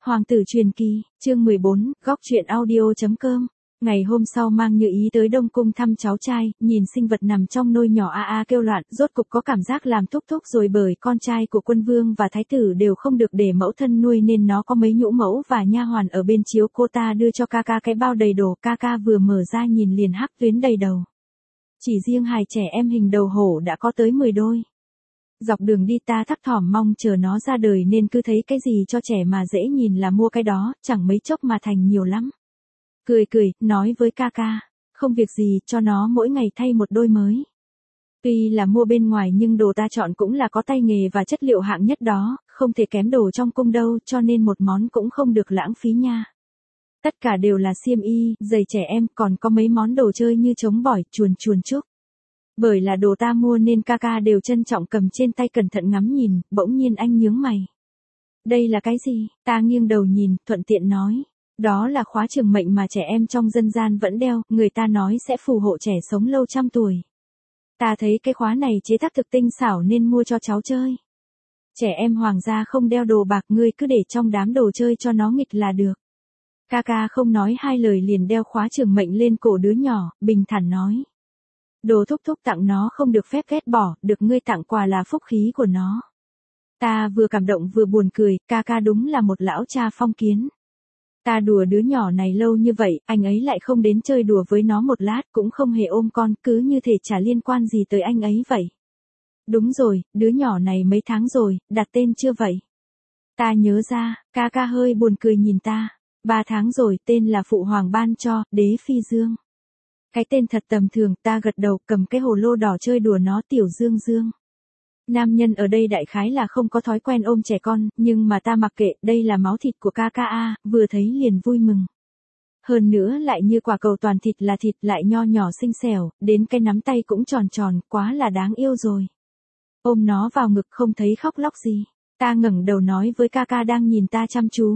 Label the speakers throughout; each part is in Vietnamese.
Speaker 1: Hoàng tử truyền kỳ, chương 14, góc truyện audio.com. Ngày hôm sau mang Như Ý tới Đông Cung thăm cháu trai, nhìn sinh vật nằm trong nôi nhỏ a a kêu loạn, rốt cục có cảm giác làm thúc thúc rồi, bởi con trai của quân vương và thái tử đều không được để mẫu thân nuôi nên nó có mấy nhũ mẫu và nha hoàn ở bên chiếu cô ta đưa cho ca ca cái bao đầy đồ, ca ca vừa mở ra nhìn liền hắc tuyến đầy đầu. Chỉ riêng hài trẻ em hình đầu hổ đã có tới 10 đôi. Dọc đường đi ta thắc thỏm mong chờ nó ra đời nên cứ thấy cái gì cho trẻ mà dễ nhìn là mua cái đó, chẳng mấy chốc mà thành nhiều lắm. Cười cười, nói với ca ca, không việc gì, cho nó mỗi ngày thay một đôi mới. Tuy là mua bên ngoài nhưng đồ ta chọn cũng là có tay nghề và chất liệu hạng nhất đó, không thể kém đồ trong cung đâu, cho nên một món cũng không được lãng phí nha. Tất cả đều là xiêm y, giày trẻ em, còn có mấy món đồ chơi như trống bỏi, chuồn chuồn trúc. Bởi là đồ ta mua nên ca ca đều trân trọng cầm trên tay cẩn thận ngắm nhìn, bỗng nhiên anh nhướng mày. Đây là cái gì? Ta nghiêng đầu nhìn, thuận tiện nói. Đó là khóa trường mệnh mà trẻ em trong dân gian vẫn đeo, người ta nói sẽ phù hộ trẻ sống lâu trăm tuổi. Ta thấy cái khóa này chế tác thực tinh xảo nên mua cho cháu chơi. Trẻ em hoàng gia không đeo đồ bạc, ngươi cứ để trong đám đồ chơi cho nó nghịch là được. Ca ca không nói hai lời liền đeo khóa trường mệnh lên cổ đứa nhỏ, bình thản nói. Đồ thúc thúc tặng nó không được phép ghét bỏ, được ngươi tặng quà là phúc khí của nó. Ta vừa cảm động vừa buồn cười, ca ca đúng là một lão cha phong kiến. Ta đùa đứa nhỏ này lâu như vậy, anh ấy lại không đến chơi đùa với nó một lát, cũng không hề ôm con, cứ như thể chả liên quan gì tới anh ấy vậy. Đúng rồi, đứa nhỏ này mấy tháng rồi, đặt tên chưa vậy? Ta nhớ ra, ca ca hơi buồn cười nhìn ta. 3 tháng rồi, tên là phụ hoàng ban cho, Đế Phi Dương. Cái tên thật tầm thường, ta gật đầu, cầm cái hồ lô đỏ chơi đùa nó, Tiểu Dương Dương. Nam nhân ở đây đại khái là không có thói quen ôm trẻ con, nhưng mà ta mặc kệ, đây là máu thịt của ca ca a, vừa thấy liền vui mừng. Hơn nữa lại như quả cầu toàn thịt là thịt, lại nho nhỏ xinh xẻo, đến cái nắm tay cũng tròn tròn, quá là đáng yêu rồi. Ôm nó vào ngực không thấy khóc lóc gì. Ta ngẩng đầu nói với ca ca đang nhìn ta chăm chú.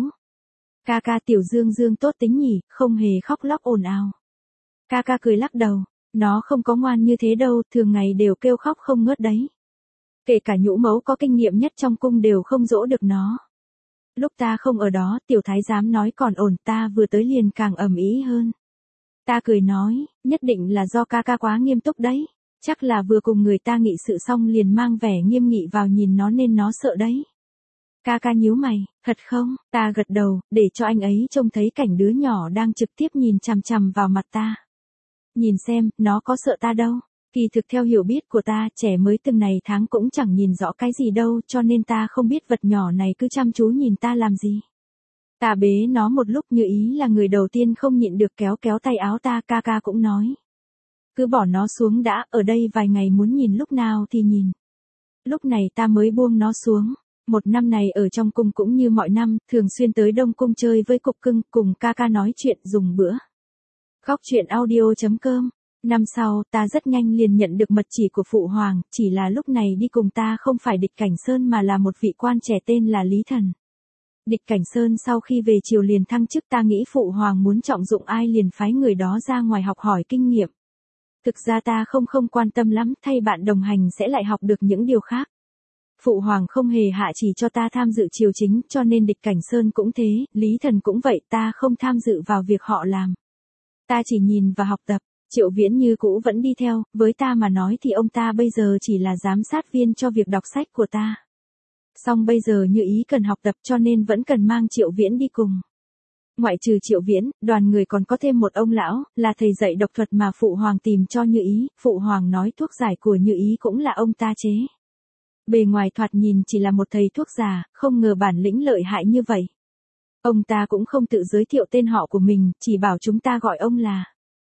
Speaker 1: Ca ca Tiểu Dương Dương tốt tính nhỉ, không hề khóc lóc ồn ào. Ca ca cười lắc đầu, nó không có ngoan như thế đâu, thường ngày đều kêu khóc không ngớt đấy. Kể cả nhũ mẫu có kinh nghiệm nhất trong cung đều không dỗ được nó. Lúc ta không ở đó, tiểu thái giám nói còn ổn, ta vừa tới liền càng ầm ĩ hơn. Ta cười nói, nhất định là do ca ca quá nghiêm túc đấy. Chắc là vừa cùng người ta nghị sự xong liền mang vẻ nghiêm nghị vào nhìn nó nên nó sợ đấy. Ca ca nhíu mày, thật không? Ta gật đầu, để cho anh ấy trông thấy cảnh đứa nhỏ đang trực tiếp nhìn chằm chằm vào mặt ta. Nhìn xem, nó có sợ ta đâu. Kỳ thực theo hiểu biết của ta, trẻ mới từng này tháng cũng chẳng nhìn rõ cái gì đâu, cho nên ta không biết vật nhỏ này cứ chăm chú nhìn ta làm gì. Ta bế nó một lúc, Như Ý là người đầu tiên không nhịn được kéo kéo tay áo ta, ca ca cũng nói. Cứ bỏ nó xuống đã, ở đây vài ngày muốn nhìn lúc nào thì nhìn. Lúc này ta mới buông nó xuống. Một năm này ở trong cung cũng như mọi năm, thường xuyên tới Đông Cung chơi với Cục Cưng, cùng ca ca nói chuyện dùng bữa. Góc truyện audio.com. Năm sau, ta rất nhanh liền nhận được mật chỉ của Phụ Hoàng, chỉ là lúc này đi cùng ta không phải Địch Cảnh Sơn mà là một vị quan trẻ tên là Lý Thần. Địch Cảnh Sơn sau khi về triều liền thăng chức, ta nghĩ Phụ Hoàng muốn trọng dụng ai liền phái người đó ra ngoài học hỏi kinh nghiệm. Thực ra ta không quan tâm lắm, thay bạn đồng hành sẽ lại học được những điều khác. Phụ Hoàng không hề hạ chỉ cho ta tham dự triều chính, cho nên Địch Cảnh Sơn cũng thế, Lý Thần cũng vậy, ta không tham dự vào việc họ làm. Ta chỉ nhìn và học tập. Triệu Viễn như cũ vẫn đi theo, với ta mà nói thì ông ta bây giờ chỉ là giám sát viên cho việc đọc sách của ta. Song bây giờ Như Ý cần học tập cho nên vẫn cần mang Triệu Viễn đi cùng. Ngoại trừ Triệu Viễn, đoàn người còn có thêm một ông lão, là thầy dạy độc thuật mà Phụ Hoàng tìm cho Như Ý, Phụ Hoàng nói thuốc giải của Như Ý cũng là ông ta chế. Bề ngoài thoạt nhìn chỉ là một thầy thuốc già, không ngờ bản lĩnh lợi hại như vậy. Ông ta cũng không tự giới thiệu tên họ của mình, chỉ bảo chúng ta gọi ông là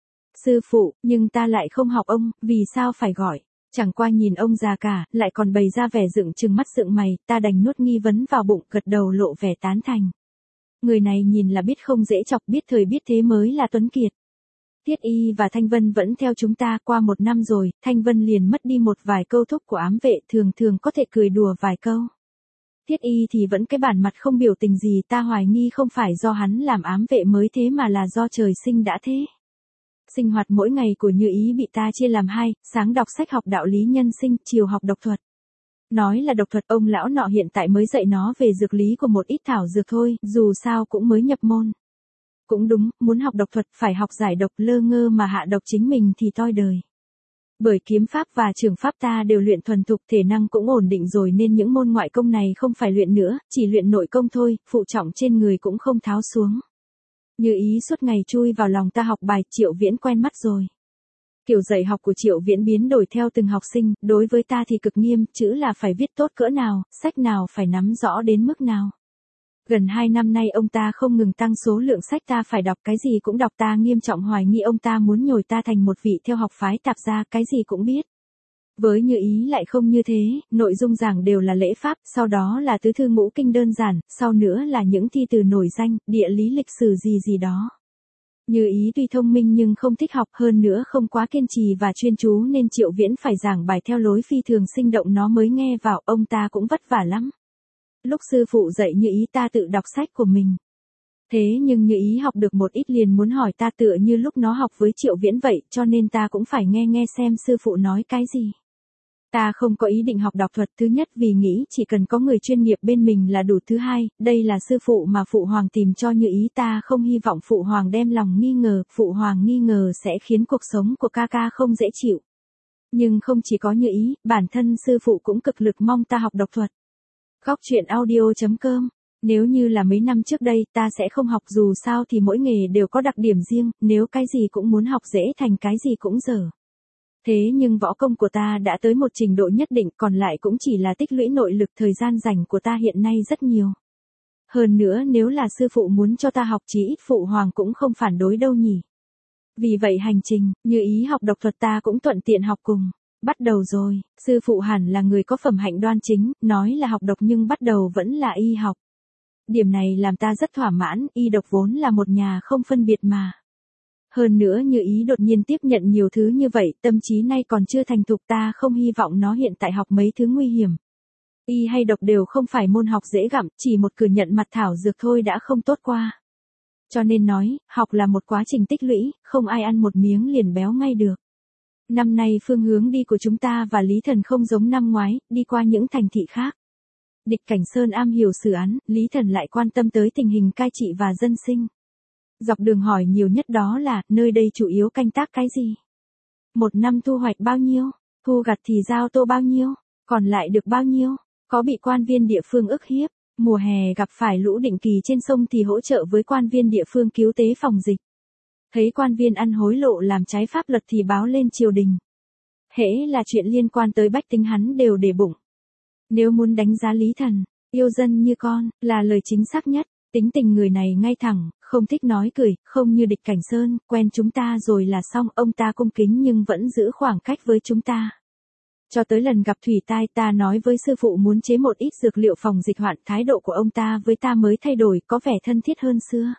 Speaker 1: sư phụ, nhưng ta lại không học ông, vì sao phải gọi? Chẳng qua nhìn ông già cả, lại còn bày ra vẻ dựng trừng mắt dựng mày, ta đành nuốt nghi vấn vào bụng, gật đầu lộ vẻ tán thành. Người này nhìn là biết không dễ chọc, biết thời biết thế mới là tuấn kiệt. Tiết Y và Thanh Vân vẫn theo chúng ta, qua 1 năm rồi, Thanh Vân liền mất đi một vài câu thúc của ám vệ, thường thường có thể cười đùa vài câu. Tiết Y thì vẫn cái bản mặt không biểu tình gì, ta hoài nghi không phải do hắn làm ám vệ mới thế mà là do trời sinh đã thế. Sinh hoạt mỗi ngày của Như Ý bị ta chia làm 2, sáng đọc sách học đạo lý nhân sinh, chiều học độc thuật. Nói là độc thuật, ông lão nọ hiện tại mới dạy nó về dược lý của một ít thảo dược thôi, dù sao cũng mới nhập môn. Cũng đúng, muốn học độc thuật phải học giải độc, lơ ngơ mà hạ độc chính mình thì toi đời. Bởi kiếm pháp và trường pháp ta đều luyện thuần thục, thể năng cũng ổn định rồi nên những môn ngoại công này không phải luyện nữa, chỉ luyện nội công thôi, phụ trọng trên người cũng không tháo xuống. Như ý suốt ngày chui vào lòng ta học bài, Triệu Viễn quen mắt rồi. Kiểu dạy học của Triệu Viễn biến đổi theo từng học sinh, đối với ta thì cực nghiêm, chữ là phải viết tốt cỡ nào, sách nào phải nắm rõ đến mức nào. Gần 2 năm nay ông ta không ngừng tăng số lượng sách ta phải đọc, cái gì cũng đọc, ta nghiêm trọng hoài nghi ông ta muốn nhồi ta thành một vị theo học phái tạp gia, cái gì cũng biết. Với Như Ý lại không như thế, nội dung giảng đều là lễ pháp, sau đó là tứ thư ngũ kinh đơn giản, sau nữa là những thi từ nổi danh, địa lý lịch sử gì gì đó. Như Ý tuy thông minh nhưng không thích học, hơn nữa không quá kiên trì và chuyên chú nên Triệu Viễn phải giảng bài theo lối phi thường sinh động nó mới nghe vào, ông ta cũng vất vả lắm. Lúc sư phụ dạy Như Ý ta tự đọc sách của mình. Thế nhưng Như Ý học được một ít liền muốn hỏi ta, tựa như lúc nó học với Triệu Viễn vậy, cho nên ta cũng phải nghe xem sư phụ nói cái gì. Ta không có ý định học đọc thuật, thứ nhất vì nghĩ chỉ cần có người chuyên nghiệp bên mình là đủ, thứ hai, đây là sư phụ mà phụ hoàng tìm cho Như Ý, ta không hy vọng phụ hoàng đem lòng nghi ngờ, phụ hoàng nghi ngờ sẽ khiến cuộc sống của ca ca không dễ chịu. Nhưng không chỉ có Như Ý, bản thân sư phụ cũng cực lực mong ta học độc thuật. Góc truyện audio.com. Nếu như là mấy năm trước đây ta sẽ không học, dù sao thì mỗi nghề đều có đặc điểm riêng, nếu cái gì cũng muốn học dễ thành cái gì cũng dở. Thế nhưng võ công của ta đã tới một trình độ nhất định, còn lại cũng chỉ là tích lũy nội lực, thời gian rảnh của ta hiện nay rất nhiều. Hơn nữa nếu là sư phụ muốn cho ta học chí ít phụ hoàng cũng không phản đối đâu nhỉ. Vì vậy hành trình, Như Ý học độc thuật ta cũng thuận tiện học cùng. Bắt đầu rồi, sư phụ hẳn là người có phẩm hạnh đoan chính, nói là học độc nhưng bắt đầu vẫn là y học. Điểm này làm ta rất thỏa mãn, y độc vốn là một nhà không phân biệt mà. Hơn nữa Như Ý đột nhiên tiếp nhận nhiều thứ như vậy, tâm trí nay còn chưa thành thục, ta không hy vọng nó hiện tại học mấy thứ nguy hiểm. Y hay độc đều không phải môn học dễ gặm, chỉ một cửa nhận mặt thảo dược thôi đã không tốt qua. Cho nên nói, học là một quá trình tích lũy, không ai ăn một miếng liền béo ngay được. Năm nay phương hướng đi của chúng ta và Lý Thần không giống năm ngoái, đi qua những thành thị khác. Địch Cảnh Sơn am hiểu xử án, Lý Thần lại quan tâm tới tình hình cai trị và dân sinh. Dọc đường hỏi nhiều nhất đó là, nơi đây chủ yếu canh tác cái gì? Một năm thu hoạch bao nhiêu? Thu gặt thì giao tô bao nhiêu? Còn lại được bao nhiêu? Có bị quan viên địa phương ức hiếp? Mùa hè gặp phải lũ định kỳ trên sông thì hỗ trợ với quan viên địa phương cứu tế phòng dịch. Thấy quan viên ăn hối lộ làm trái pháp luật thì báo lên triều đình. Hễ là chuyện liên quan tới bách tính hắn đều để bụng. Nếu muốn đánh giá Lý Thần, yêu dân như con, là lời chính xác nhất. Tính tình người này ngay thẳng, không thích nói cười, không như Địch Cảnh Sơn, quen chúng ta rồi là xong, ông ta cung kính nhưng vẫn giữ khoảng cách với chúng ta. Cho tới lần gặp thủy tai ta nói với sư phụ muốn chế một ít dược liệu phòng dịch hoạn, thái độ của ông ta với ta mới thay đổi, có vẻ thân thiết hơn xưa.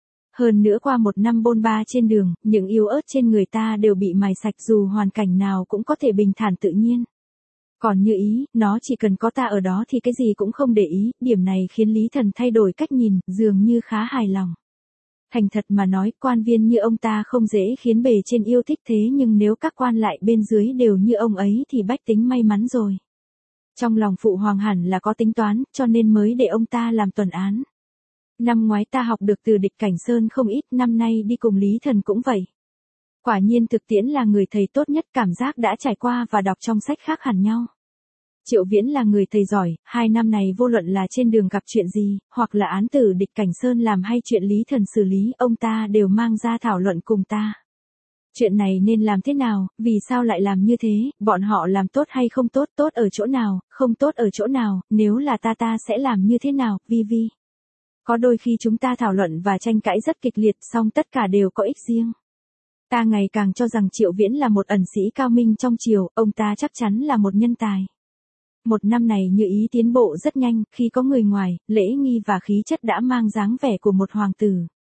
Speaker 1: Hơn nữa qua một năm bôn ba trên đường, những yếu ớt trên người ta đều bị mài sạch, dù hoàn cảnh nào cũng có thể bình thản tự nhiên. Còn Như Ý, nó chỉ cần có ta ở đó thì cái gì cũng không để ý, điểm này khiến Lý Thần thay đổi cách nhìn, dường như khá hài lòng. Thành thật mà nói, quan viên như ông ta không dễ khiến bề trên yêu thích, thế nhưng nếu các quan lại bên dưới đều như ông ấy thì bách tính may mắn rồi. Trong lòng phụ hoàng hẳn là có tính toán, cho nên mới để ông ta làm tuần án. Năm ngoái ta học được từ Địch Cảnh Sơn không ít, năm nay đi cùng Lý Thần cũng vậy. Quả nhiên thực tiễn là người thầy tốt nhất, cảm giác đã trải qua và đọc trong sách khác hẳn nhau. Triệu Viễn là người thầy giỏi, 2 năm này vô luận là trên đường gặp chuyện gì, hoặc là án tử Địch Cảnh Sơn làm hay chuyện Lý Thần xử lý, ông ta đều mang ra thảo luận cùng ta. Chuyện này nên làm thế nào, vì sao lại làm như thế, bọn họ làm tốt hay không tốt, tốt ở chỗ nào, không tốt ở chỗ nào, nếu là ta sẽ làm như thế nào, vi. Có đôi khi chúng ta thảo luận và tranh cãi rất kịch liệt, song tất cả đều có ích riêng. Ta ngày càng cho rằng Triệu Viễn là một ẩn sĩ cao minh trong triều, ông ta chắc chắn là một nhân tài. Một năm này Như Ý tiến bộ rất nhanh, khi có người ngoài, lễ nghi và khí chất đã mang dáng vẻ của một hoàng tử.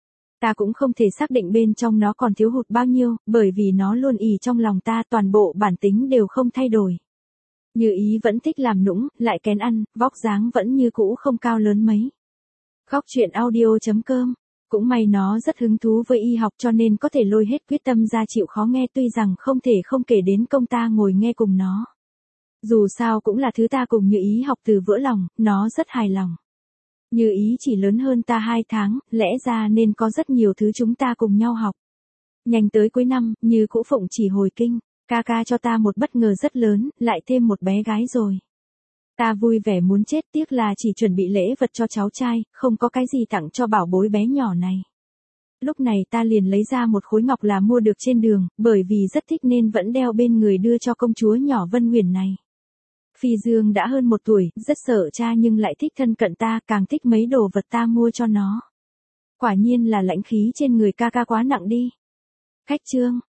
Speaker 1: Ta cũng không thể xác định bên trong nó còn thiếu hụt bao nhiêu, bởi vì nó luôn ì trong lòng ta, toàn bộ bản tính đều không thay đổi. Như Ý vẫn thích làm nũng, lại kén ăn, vóc dáng vẫn như cũ không cao lớn mấy. Góc truyện audio.com. Cũng may nó rất hứng thú với y học cho nên có thể lôi hết quyết tâm ra chịu khó nghe, tuy rằng không thể không kể đến công ta ngồi nghe cùng nó. Dù sao cũng là thứ ta cùng Như Ý học từ vỡ lòng, nó rất hài lòng. Như Ý chỉ lớn hơn ta 2 tháng, lẽ ra nên có rất nhiều thứ chúng ta cùng nhau học. Nhanh tới cuối năm, Như Cũ Phụng chỉ hồi kinh, ca ca cho ta một bất ngờ rất lớn, lại thêm một bé gái rồi. Ta vui vẻ muốn chết, tiếc là chỉ chuẩn bị lễ vật cho cháu trai, không có cái gì tặng cho bảo bối bé nhỏ này. Lúc này ta liền lấy ra một khối ngọc là mua được trên đường, bởi vì rất thích nên vẫn đeo bên người đưa cho công chúa nhỏ Vân Nguyền này. Phi Dương đã hơn 1 tuổi, rất sợ cha nhưng lại thích thân cận ta, càng thích mấy đồ vật ta mua cho nó. Quả nhiên là lãnh khí trên người ca ca quá nặng đi. Khách trương.